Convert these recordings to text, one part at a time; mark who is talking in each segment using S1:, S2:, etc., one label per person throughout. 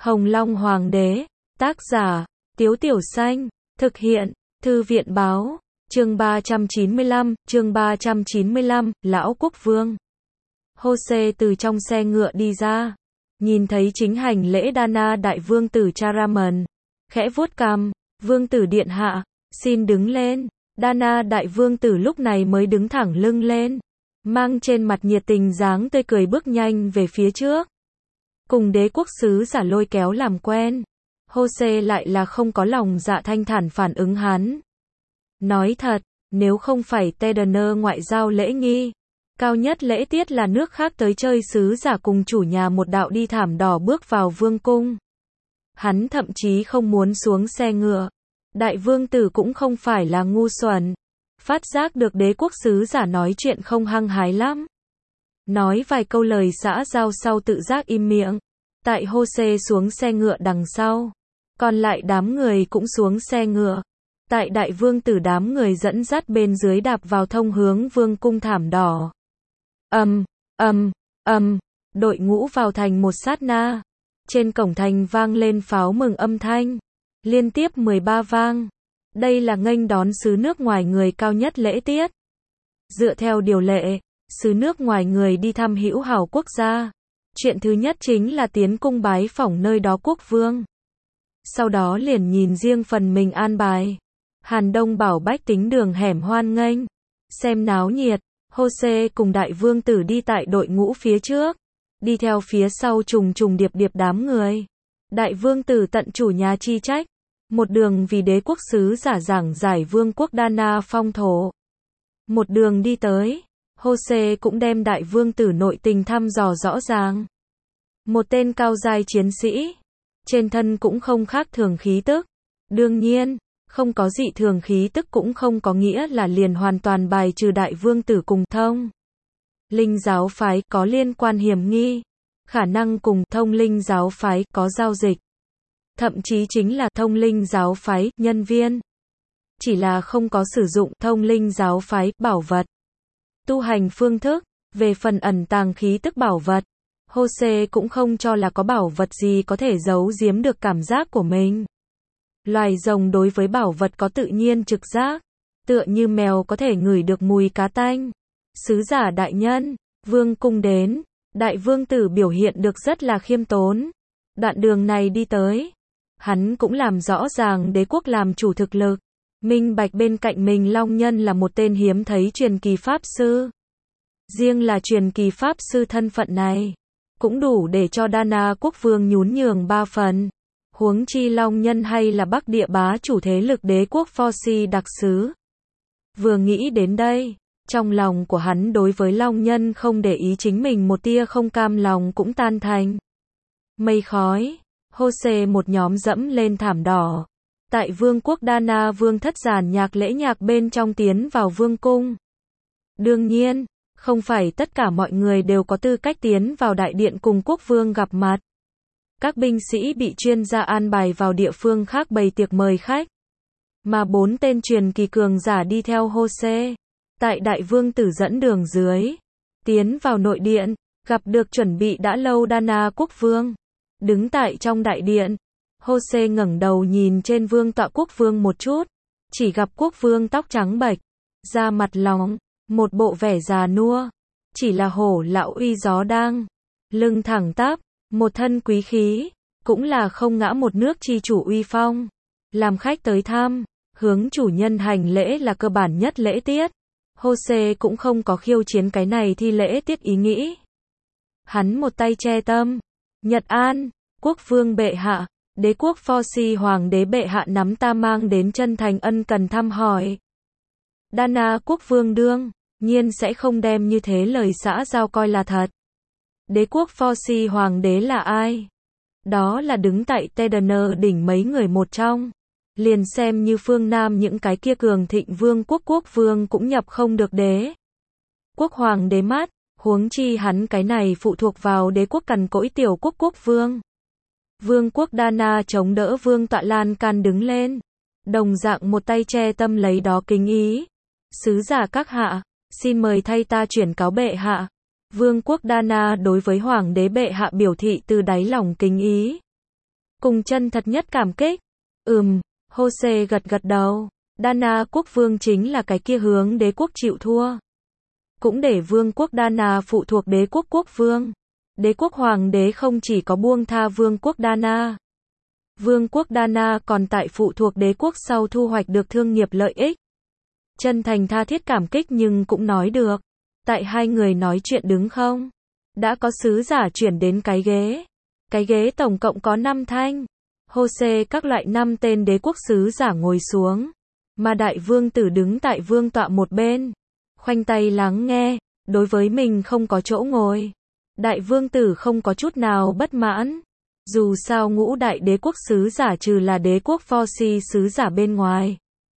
S1: Hồng Long Hoàng đế, tác giả, Tiếu Tiểu Xanh, thực hiện, Thư viện báo, chương 395, Lão Quốc Vương. Hosea từ trong xe ngựa đi ra, nhìn thấy chính hành lễ Dana đại vương tử Charaman, khẽ vuốt cằm, vương tử điện hạ, xin đứng lên. Dana đại vương tử lúc này mới đứng thẳng lưng lên, mang trên mặt nhiệt tình dáng tươi cười bước nhanh về phía trước, cùng đế quốc sứ giả lôi kéo làm quen. Hosea lại là không có lòng dạ thanh thản phản ứng hắn. Nói thật, nếu không phải Tedener ngoại giao lễ nghi, cao nhất lễ tiết là nước khác tới chơi sứ giả cùng chủ nhà một đạo đi thảm đỏ bước vào vương cung, hắn thậm chí không muốn xuống xe ngựa. Đại vương tử cũng không phải là ngu xuẩn, phát giác được đế quốc sứ giả nói chuyện không hăng hái lắm, nói vài câu lời xã giao sau tự giác im miệng. Tại Hosea xuống xe ngựa đằng sau, còn lại đám người cũng xuống xe ngựa. Tại đại vương tử đám người dẫn dắt bên dưới đạp vào thông hướng vương cung thảm đỏ. Đội ngũ vào thành một sát na, trên cổng thành vang lên pháo mừng âm thanh, liên tiếp 13 vang. Đây là nghênh đón sứ nước ngoài người cao nhất lễ tiết. Dựa theo điều lệ, sứ nước ngoài người đi thăm hữu hảo quốc gia, chuyện thứ nhất chính là tiến cung bái phỏng nơi đó quốc vương. Sau đó liền nhìn riêng phần mình an bài. Hàn Đông bảo bách tính đường hẻm hoan nghênh, xem náo nhiệt. Hosea cùng đại vương tử đi tại đội ngũ phía trước, đi theo phía sau trùng trùng điệp điệp đám người. Đại vương tử tận chủ nhà chi trách, một đường vì đế quốc sứ giả giảng giải vương quốc Dana phong thổ. Một đường đi tới, Hosea cũng đem đại vương tử nội tình thăm dò rõ ràng. Một tên cao giai chiến sĩ, trên thân cũng không khác thường khí tức. Đương nhiên, không có dị thường khí tức cũng không có nghĩa là liền hoàn toàn bài trừ đại vương tử cùng thông linh giáo phái có liên quan hiểm nghi, khả năng cùng thông linh giáo phái có giao dịch, thậm chí chính là thông linh giáo phái nhân viên, chỉ là không có sử dụng thông linh giáo phái bảo vật. Tu hành phương thức, về phần ẩn tàng khí tức bảo vật, Hosea cũng không cho là có bảo vật gì có thể giấu giếm được cảm giác của mình. Loài rồng đối với bảo vật có tự nhiên trực giác, tựa như mèo có thể ngửi được mùi cá tanh. Sứ giả đại nhân, vương cung đến, đại vương tử biểu hiện được rất là khiêm tốn. Đoạn đường này đi tới, hắn cũng làm rõ ràng đế quốc làm chủ thực lực, minh bạch bên cạnh mình Long Nhân là một tên hiếm thấy truyền kỳ pháp sư. Riêng là truyền kỳ pháp sư thân phận này, cũng đủ để cho Dana quốc vương nhún nhường 3 phần. Huống chi Long Nhân hay là Bắc địa bá chủ thế lực đế quốc Forsi đặc sứ. Vừa nghĩ đến đây, trong lòng của hắn đối với Long Nhân không để ý chính mình một tia không cam lòng cũng tan thành mây khói. Hosea một nhóm dẫm lên thảm đỏ, tại vương quốc Dana vương thất giàn nhạc lễ nhạc bên trong tiến vào vương cung. Đương nhiên, không phải tất cả mọi người đều có tư cách tiến vào đại điện cùng quốc vương gặp mặt. Các binh sĩ bị chuyên gia an bài vào địa phương khác bày tiệc mời khách. Mà 4 tên truyền kỳ cường giả đi theo Hosea, tại đại vương tử dẫn đường dưới, tiến vào nội điện, gặp được chuẩn bị đã lâu Dana quốc vương. Đứng tại trong đại điện, Hosea ngẩng đầu nhìn trên vương tọa quốc vương một chút, chỉ gặp quốc vương tóc trắng bệch, da mặt lóng, một bộ vẻ già nua, chỉ là hổ lão uy gió đang, lưng thẳng tắp, một thân quý khí, cũng là không ngã một nước chi chủ uy phong. Làm khách tới thăm, hướng chủ nhân hành lễ là cơ bản nhất lễ tiết. Hosea cũng không có khiêu chiến cái này thi lễ tiết ý nghĩ. Hắn một tay che tâm, Nhật An, quốc vương bệ hạ, đế quốc Forsi hoàng đế bệ hạ nắm ta mang đến chân thành ân cần thăm hỏi. Dana quốc vương đương nhiên sẽ không đem như thế lời xã giao coi là thật. Đế quốc Forsi hoàng đế là ai? Đó là đứng tại Tedener đỉnh mấy người một trong. Liền xem như phương Nam những cái kia cường thịnh vương quốc vương cũng nhập không được đế quốc hoàng đế mắt, huống chi hắn cái này phụ thuộc vào đế quốc cằn cỗi tiểu quốc vương. Vương quốc Dana chống đỡ vương tọa lan can đứng lên, đồng dạng một tay che tâm lấy đó kính ý. Sứ giả các hạ, xin mời thay ta chuyển cáo bệ hạ. Vương quốc Dana đối với hoàng đế bệ hạ biểu thị từ đáy lòng kính ý. cùng chân thật nhất cảm kích. Jose gật gật đầu. Đana quốc vương chính là cái kia hướng đế quốc chịu thua. Cũng để vương quốc Đana phụ thuộc đế quốc quốc vương. Đế quốc hoàng đế không chỉ có buông tha vương quốc Đana. Vương quốc Đana còn tại phụ thuộc đế quốc sau thu hoạch được thương nghiệp lợi ích. Chân thành tha thiết cảm kích nhưng cũng nói được. Tại hai người nói chuyện đứng không? Đã có sứ giả chuyển đến cái ghế. Cái ghế tổng cộng có 5 thanh. Jose các loại 5 tên đế quốc sứ giả ngồi xuống. Mà đại vương tử đứng tại vương tọa một bên. Khoanh tay lắng nghe. Đối với mình không có chỗ ngồi. Đại vương tử không có chút nào bất mãn. Dù sao ngũ đại đế quốc sứ giả trừ là đế quốc Forsi sứ giả bên ngoài.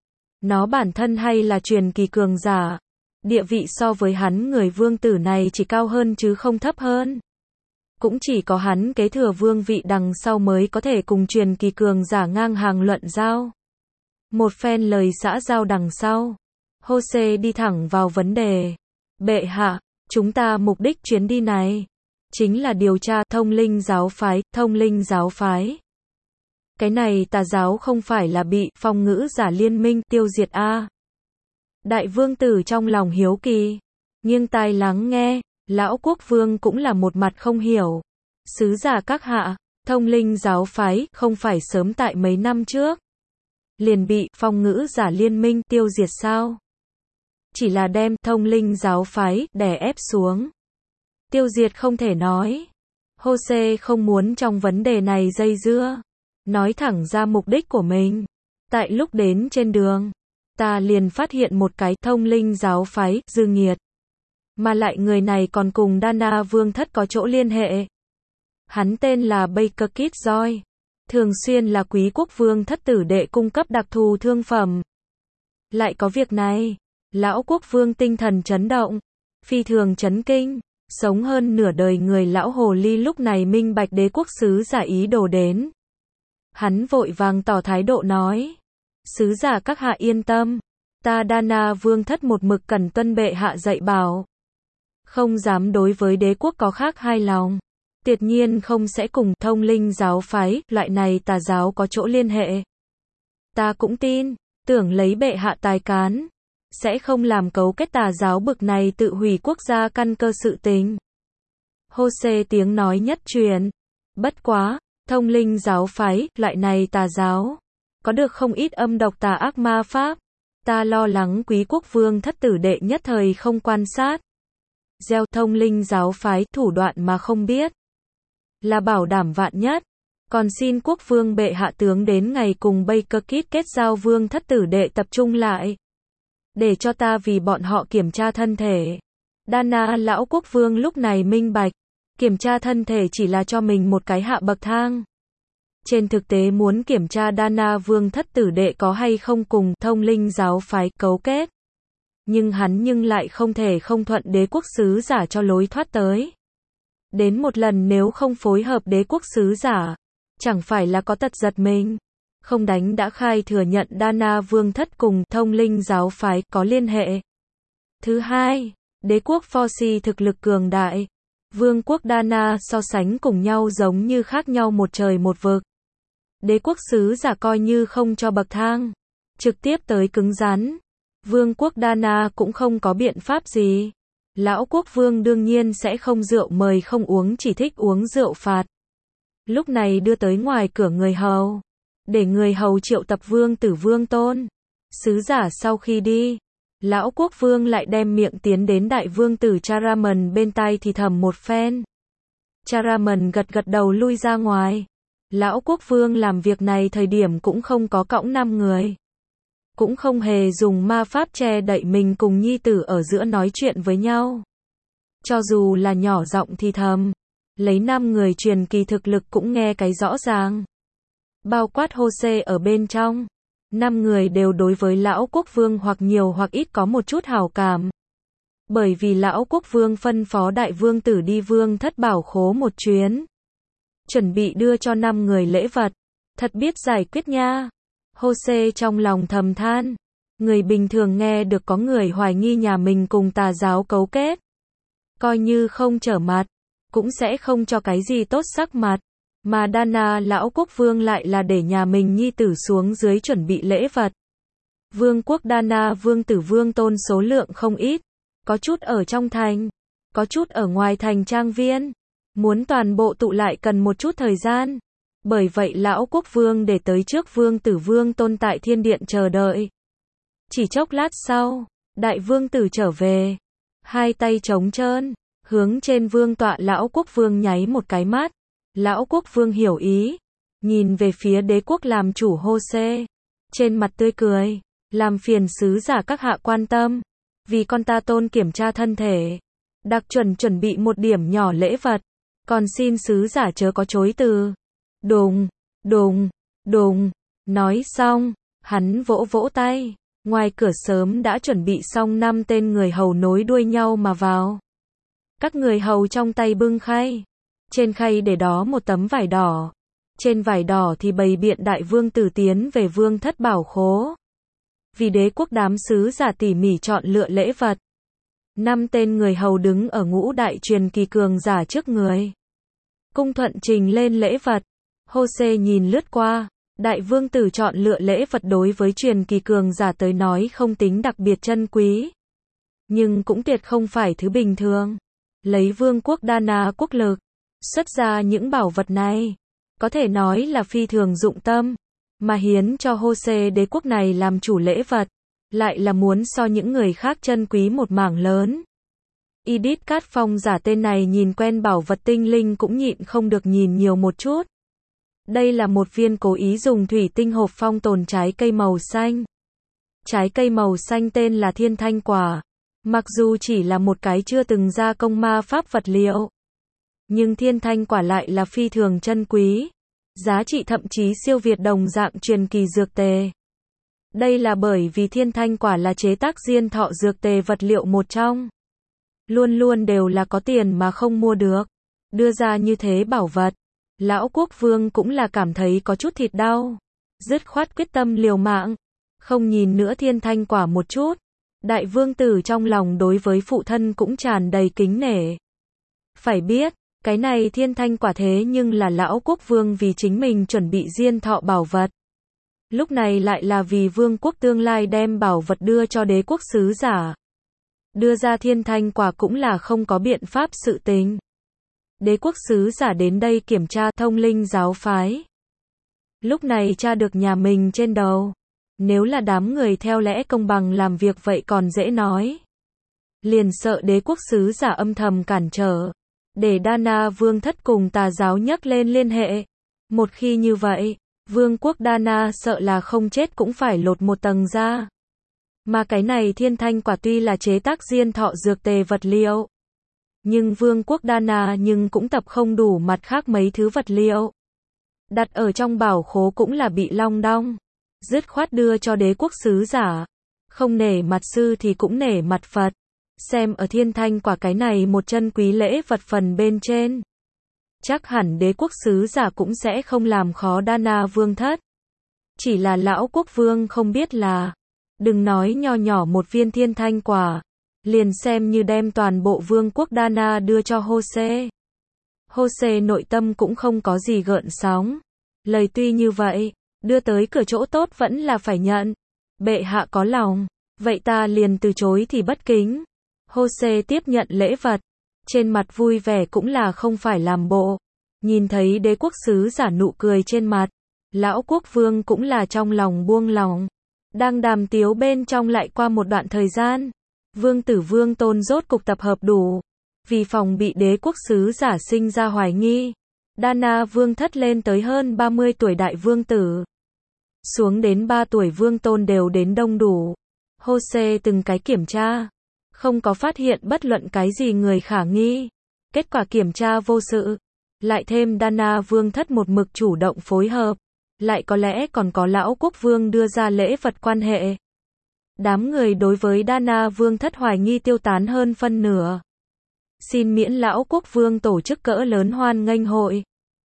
S1: Nó bản thân hay là truyền kỳ cường giả. Địa vị so với hắn người vương tử này chỉ cao hơn chứ không thấp hơn. Cũng chỉ có hắn kế thừa vương vị đằng sau mới có thể cùng truyền kỳ cường giả ngang hàng luận giao. Một phen lời xã giao đằng sau. Jose đi thẳng vào vấn đề. Bệ hạ, chúng ta mục đích chuyến đi này chính là điều tra thông linh giáo phái, thông linh giáo phái. Cái này tà giáo không phải là bị phong ngữ giả liên minh tiêu diệt a? Đại vương tử trong lòng hiếu kỳ, nghiêng tai lắng nghe, lão quốc vương cũng là một mặt không hiểu. Sứ giả các hạ, thông linh giáo phái không phải sớm tại mấy năm trước liền bị phong ngữ giả liên minh tiêu diệt sao? Chỉ là đem thông linh giáo phái đè ép xuống. Tiêu diệt không thể nói. Jose không muốn trong vấn đề này dây dưa. Nói thẳng ra mục đích của mình. Tại lúc đến trên đường, ta liền phát hiện một cái thông linh giáo phái, dư nghiệt. Mà lại người này còn cùng Đana vương thất có chỗ liên hệ. Hắn tên là Baker Kitjoy. Thường xuyên là quý quốc vương thất tử đệ cung cấp đặc thù thương phẩm. Lại có việc này. Lão quốc vương tinh thần chấn động. Phi thường chấn kinh. Sống hơn nửa đời người lão hồ ly lúc này minh bạch đế quốc sứ giả ý đồ đến. Hắn vội vàng tỏ thái độ nói. Sứ giả các hạ yên tâm. Ta Đana vương thất một mực cần tuân bệ hạ dạy bảo. Không dám đối với đế quốc có khác hai lòng. Tuyệt nhiên không sẽ cùng thông linh giáo phái, loại này tà giáo có chỗ liên hệ. Ta cũng tin, tưởng lấy bệ hạ tài cán. Sẽ không làm cấu kết tà giáo bực này tự hủy quốc gia căn cơ sự tình. Jose tiếng nói nhất truyền. Bất quá, thông linh giáo phái, loại này tà giáo. Có được không ít âm độc tà ác ma pháp. Ta lo lắng quý quốc vương thất tử đệ nhất thời không quan sát. Gieo thông linh giáo phái thủ đoạn mà không biết. Là bảo đảm vạn nhất. Còn xin quốc vương bệ hạ tướng đến ngày cùng Baker Kit kết giao vương thất tử đệ tập trung lại. Để cho ta vì bọn họ kiểm tra thân thể. Đana lão quốc vương lúc này minh bạch. Kiểm tra thân thể chỉ là cho mình một cái hạ bậc thang. Trên thực tế muốn kiểm tra Đana vương thất tử đệ có hay không cùng thông linh giáo phái cấu kết. Nhưng hắn lại không thể không thuận đế quốc sứ giả cho lối thoát tới. Đến một lần nếu không phối hợp đế quốc sứ giả, chẳng phải là có tật giật mình. Không đánh đã khai thừa nhận Đana vương thất cùng thông linh giáo phái có liên hệ. Thứ hai, đế quốc Forsi thực lực cường đại. Vương quốc Đana so sánh cùng nhau giống như khác nhau một trời một vực. Đế quốc sứ giả coi như không cho bậc thang. Trực tiếp tới cứng rắn. Vương quốc Đana cũng không có biện pháp gì. Lão quốc vương đương nhiên sẽ không rượu mời không uống chỉ thích uống rượu phạt. Lúc này đưa tới ngoài cửa người hầu. Để người hầu triệu tập vương tử vương tôn. Sứ giả sau khi đi. Lão quốc vương lại đem miệng tiến đến đại vương tử Charaman bên tai thì thầm một phen. Charaman gật gật đầu lui ra ngoài. Lão quốc vương làm việc này thời điểm cũng không có cõng 5 người. Cũng không hề dùng ma pháp che đậy mình cùng nhi tử ở giữa nói chuyện với nhau. Cho dù là nhỏ giọng thì thầm. Lấy 5 người truyền kỳ thực lực cũng nghe cái rõ ràng. Bao quát Jose ở bên trong. 5 người đều đối với lão quốc vương hoặc nhiều hoặc ít có một chút hảo cảm. Bởi vì lão quốc vương phân phó đại vương tử đi vương thất bảo khố một chuyến. Chuẩn bị đưa cho 5 người lễ vật. Thật biết giải quyết nha. Jose trong lòng thầm than. Người bình thường nghe được có người hoài nghi nhà mình cùng tà giáo cấu kết. Coi như không trở mặt. Cũng sẽ không cho cái gì tốt sắc mặt. Mà Đana lão quốc vương lại là để nhà mình nhi tử xuống dưới chuẩn bị lễ vật. Vương quốc Đana vương tử vương tôn số lượng không ít, có chút ở trong thành, có chút ở ngoài thành trang viên. Muốn toàn bộ tụ lại cần một chút thời gian. Bởi vậy lão quốc vương để tới trước vương tử vương tôn tại thiên điện chờ đợi. Chỉ chốc lát sau, đại vương tử trở về, hai tay trống trơn, hướng trên vương tọa lão quốc vương nháy một cái mắt. Lão quốc vương hiểu ý, nhìn về phía đế quốc làm chủ Hô-xê, trên mặt tươi cười, làm phiền sứ giả các hạ quan tâm, vì con ta tôn kiểm tra thân thể, đặc chuẩn bị một điểm nhỏ lễ vật, còn xin sứ giả chớ có chối từ. Đùng, đùng, đùng, nói xong, hắn vỗ vỗ tay, ngoài cửa sớm đã chuẩn bị xong 5 tên người hầu nối đuôi nhau mà vào. Các người hầu trong tay bưng khay, trên khay để đó một tấm vải đỏ, trên vải đỏ thì bày biện đại vương tử tiến về vương thất bảo khố. Vì đế quốc đám sứ giả tỉ mỉ chọn lựa lễ vật. 5 tên người hầu đứng ở ngũ đại truyền kỳ cường giả trước người. Cung thuận trình lên lễ vật. Hô-xê nhìn lướt qua, đại vương tử chọn lựa lễ vật đối với truyền kỳ cường giả tới nói không tính đặc biệt chân quý. Nhưng cũng tuyệt không phải thứ bình thường. Lấy vương quốc Đana quốc lực, xuất ra những bảo vật này, có thể nói là phi thường dụng tâm, mà hiến cho Hô-xê đế quốc này làm chủ lễ vật, lại là muốn so những người khác chân quý một mảng lớn. Idit Cát Phong giả tên này nhìn quen bảo vật tinh linh cũng nhịn không được nhìn nhiều một chút. Đây là một viên cố ý dùng thủy tinh hộp phong tồn trái cây màu xanh. Trái cây màu xanh tên là thiên thanh quả. Mặc dù chỉ là một cái chưa từng gia công ma pháp vật liệu, nhưng thiên thanh quả lại là phi thường chân quý. Giá trị thậm chí siêu việt đồng dạng truyền kỳ dược tề. Đây là bởi vì thiên thanh quả là chế tác diên thọ dược tề vật liệu một trong. Luôn luôn đều là có tiền mà không mua được. Đưa ra như thế bảo vật. Lão quốc vương cũng là cảm thấy có chút thịt đau. Dứt khoát quyết tâm liều mạng. Không nhìn nữa thiên thanh quả một chút. Đại vương tử trong lòng đối với phụ thân cũng tràn đầy kính nể. Phải biết, cái này thiên thanh quả thế nhưng là lão quốc vương vì chính mình chuẩn bị diên thọ bảo vật. Lúc này lại là vì vương quốc tương lai đem bảo vật đưa cho đế quốc sứ giả. Đưa ra thiên thanh quả cũng là không có biện pháp sự tình. Đế quốc sứ giả đến đây kiểm tra thông linh giáo phái. Lúc này tra được nhà mình trên đầu. Nếu là đám người theo lẽ công bằng làm việc vậy còn dễ nói. Liền sợ đế quốc sứ giả âm thầm cản trở. Để Đana vương thất cùng tà giáo nhắc lên liên hệ. Một khi như vậy, vương quốc Đana sợ là không chết cũng phải lột một tầng ra. Mà cái này thiên thanh quả tuy là chế tác diên thọ dược tề vật liệu. Nhưng vương quốc Đana nhưng cũng tập không đủ mặt khác mấy thứ vật liệu. Đặt ở trong bảo khố cũng là bị long đong. Dứt khoát đưa cho đế quốc sứ giả. Không nể mặt sư thì cũng nể mặt Phật. Xem ở thiên thanh quả cái này một chân quý lễ vật phần bên trên. Chắc hẳn đế quốc sứ giả cũng sẽ không làm khó Đana vương thất. Chỉ là lão quốc vương không biết là, đừng nói nho nhỏ một viên thiên thanh quả, liền xem như đem toàn bộ vương quốc Đana đưa cho Hô-xê. Hô-xê nội tâm cũng không có gì gợn sóng. Lời tuy như vậy, đưa tới cửa chỗ tốt vẫn là phải nhận. Bệ hạ có lòng, vậy ta liền từ chối thì bất kính. Hô-xê tiếp nhận lễ vật, trên mặt vui vẻ cũng là không phải làm bộ. Nhìn thấy đế quốc sứ giả nụ cười trên mặt, lão quốc vương cũng là trong lòng buông lòng. Đang đàm tiếu bên trong lại qua một đoạn thời gian, vương tử vương tôn rốt cục tập hợp đủ. Vì phòng bị đế quốc sứ giả sinh ra hoài nghi, Đana vương thất lên tới hơn 30 tuổi đại vương tử. Xuống đến 3 tuổi vương tôn đều đến đông đủ. Hô-xê từng cái kiểm tra, không có phát hiện bất luận cái gì người khả nghi. Kết quả kiểm tra vô sự. Lại thêm Đana vương thất một mực chủ động phối hợp. Lại có lẽ còn có lão quốc vương đưa ra lễ vật quan hệ. Đám người đối với Đana vương thất hoài nghi tiêu tán hơn phân nửa. Xin miễn lão quốc vương tổ chức cỡ lớn hoan nghênh hội.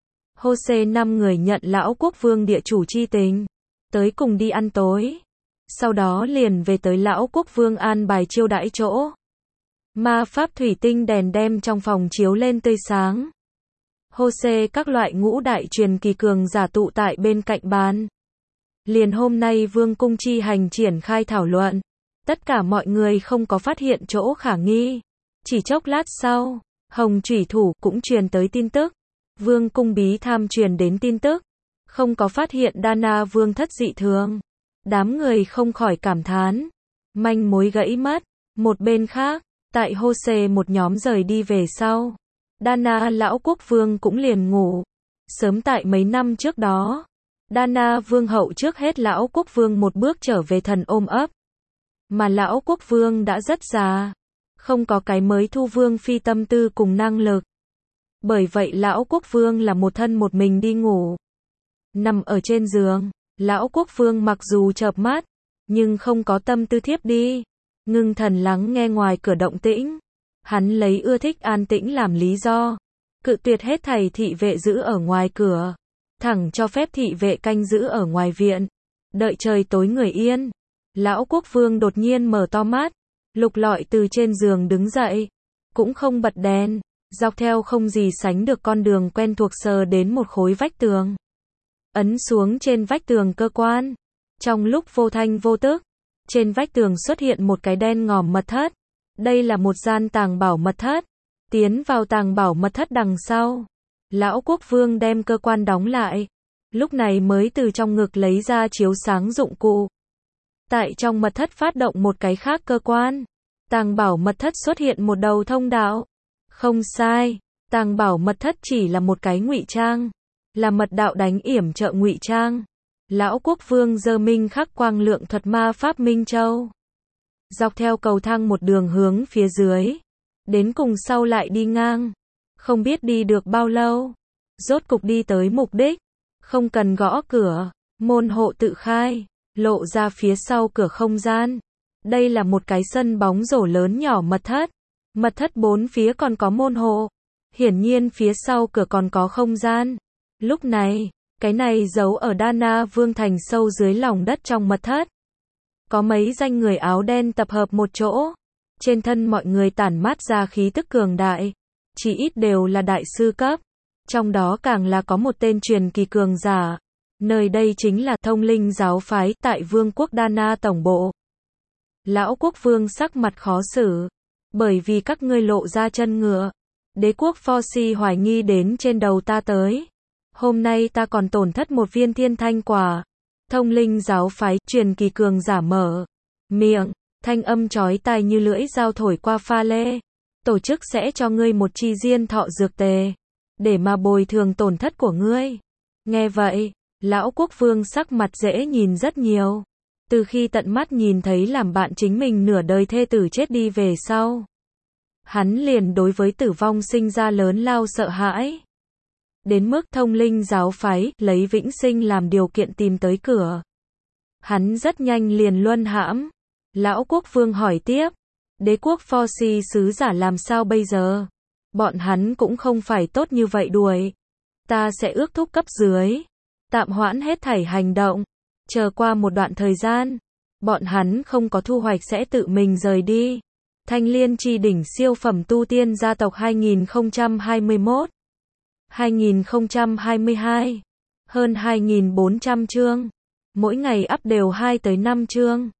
S1: Hô-xê 5 người nhận lão quốc vương địa chủ chi tình. Tới cùng đi ăn tối. Sau đó liền về tới lão quốc vương an bài chiêu đãi chỗ. Ma pháp thủy tinh đèn đem trong phòng chiếu lên tươi sáng. Hô-xê các loại ngũ đại truyền kỳ cường giả tụ tại bên cạnh bàn. Liền hôm nay vương cung chi hành triển khai thảo luận. Tất cả mọi người không có phát hiện chỗ khả nghi. Chỉ chốc lát sau, Hồng Chủy Thủ cũng truyền tới tin tức. Vương cung bí tham truyền đến tin tức. Không có phát hiện Đana vương thất dị thường. Đám người không khỏi cảm thán. Manh mối gãy mất. Một bên khác, tại Hô-xê một nhóm rời đi về sau. Đana lão quốc vương cũng liền ngủ. Sớm tại mấy năm trước đó, Đana vương hậu trước hết lão quốc vương một bước trở về thần ôm ấp. Mà lão quốc vương đã rất già, không có cái mới thu vương phi tâm tư cùng năng lực. Bởi vậy lão quốc vương là một thân một mình đi ngủ. Nằm ở trên giường, lão quốc vương mặc dù chợp mắt, nhưng không có tâm tư thiếp đi. Ngưng thần lắng nghe ngoài cửa động tĩnh. Hắn lấy ưa thích an tĩnh làm lý do. Cự tuyệt hết thảy thị vệ giữ ở ngoài cửa. Thẳng cho phép thị vệ canh giữ ở ngoài viện. Đợi trời tối người yên. Lão quốc vương đột nhiên mở to mắt. Lục lọi từ trên giường đứng dậy. Cũng không bật đèn. Dọc theo không gì sánh được con đường quen thuộc sờ đến một khối vách tường. Ấn xuống trên vách tường cơ quan. Trong lúc vô thanh vô tức, trên vách tường xuất hiện một cái đen ngòm mật thất. Đây là một gian tàng bảo mật thất. Tiến vào tàng bảo mật thất đằng sau. Lão quốc vương đem cơ quan đóng lại. Lúc này mới từ trong ngực lấy ra chiếu sáng dụng cụ. Tại trong mật thất phát động một cái khác cơ quan. Tàng bảo mật thất xuất hiện một đầu thông đạo. Không sai, tàng bảo mật thất chỉ là một cái ngụy trang. Là mật đạo đánh yểm trợ ngụy trang. Lão quốc vương giơ minh khắc quang lượng thuật ma pháp Minh Châu. Dọc theo cầu thang một đường hướng phía dưới. Đến cùng sau lại đi ngang. Không biết đi được bao lâu. Rốt cục đi tới mục đích. Không cần gõ cửa. Môn hộ tự khai. Lộ ra phía sau cửa không gian. Đây là một cái sân bóng rổ lớn nhỏ mật thất. Mật thất bốn phía còn có môn hộ. Hiển nhiên phía sau cửa còn có không gian. Lúc này, cái này giấu ở Đana Vương thành sâu dưới lòng đất trong mật thất. Có mấy danh người áo đen tập hợp một chỗ. Trên thân mọi người tản mát ra khí tức cường đại. Chỉ ít đều là đại sư cấp. Trong đó càng là có một tên truyền kỳ cường giả. Nơi đây chính là Thông Linh giáo phái tại Vương quốc Đana tổng bộ. Lão quốc vương sắc mặt khó xử. Bởi vì các ngươi lộ ra chân ngựa. Đế quốc Pho-xi hoài nghi đến trên đầu ta tới. Hôm nay ta còn tổn thất một viên thiên thanh quả. Thông Linh giáo phái, truyền kỳ cường giả mở miệng, thanh âm chói tai như lưỡi dao thổi qua pha lê. Tổ chức sẽ cho ngươi một chi diên thọ dược tề, để mà bồi thường tổn thất của ngươi. Nghe vậy, lão quốc vương sắc mặt dễ nhìn rất nhiều. Từ khi tận mắt nhìn thấy làm bạn chính mình nửa đời thê tử chết đi về sau, hắn liền đối với tử vong sinh ra lớn lao sợ hãi. Đến mức Thông Linh giáo phái lấy vĩnh sinh làm điều kiện tìm tới cửa. Hắn rất nhanh liền luân hãm. Lão quốc vương hỏi tiếp. Đế quốc Pho-xi sứ giả làm sao bây giờ? Bọn hắn cũng không phải tốt như vậy đuổi. Ta sẽ ước thúc cấp dưới. Tạm hoãn hết thảy hành động. Chờ qua một đoạn thời gian. Bọn hắn không có thu hoạch sẽ tự mình rời đi. Thanh Liên Chi đỉnh siêu phẩm tu tiên gia tộc 2021. 2022. Hơn 2.400 chương. Mỗi ngày up đều 2 tới 5 chương.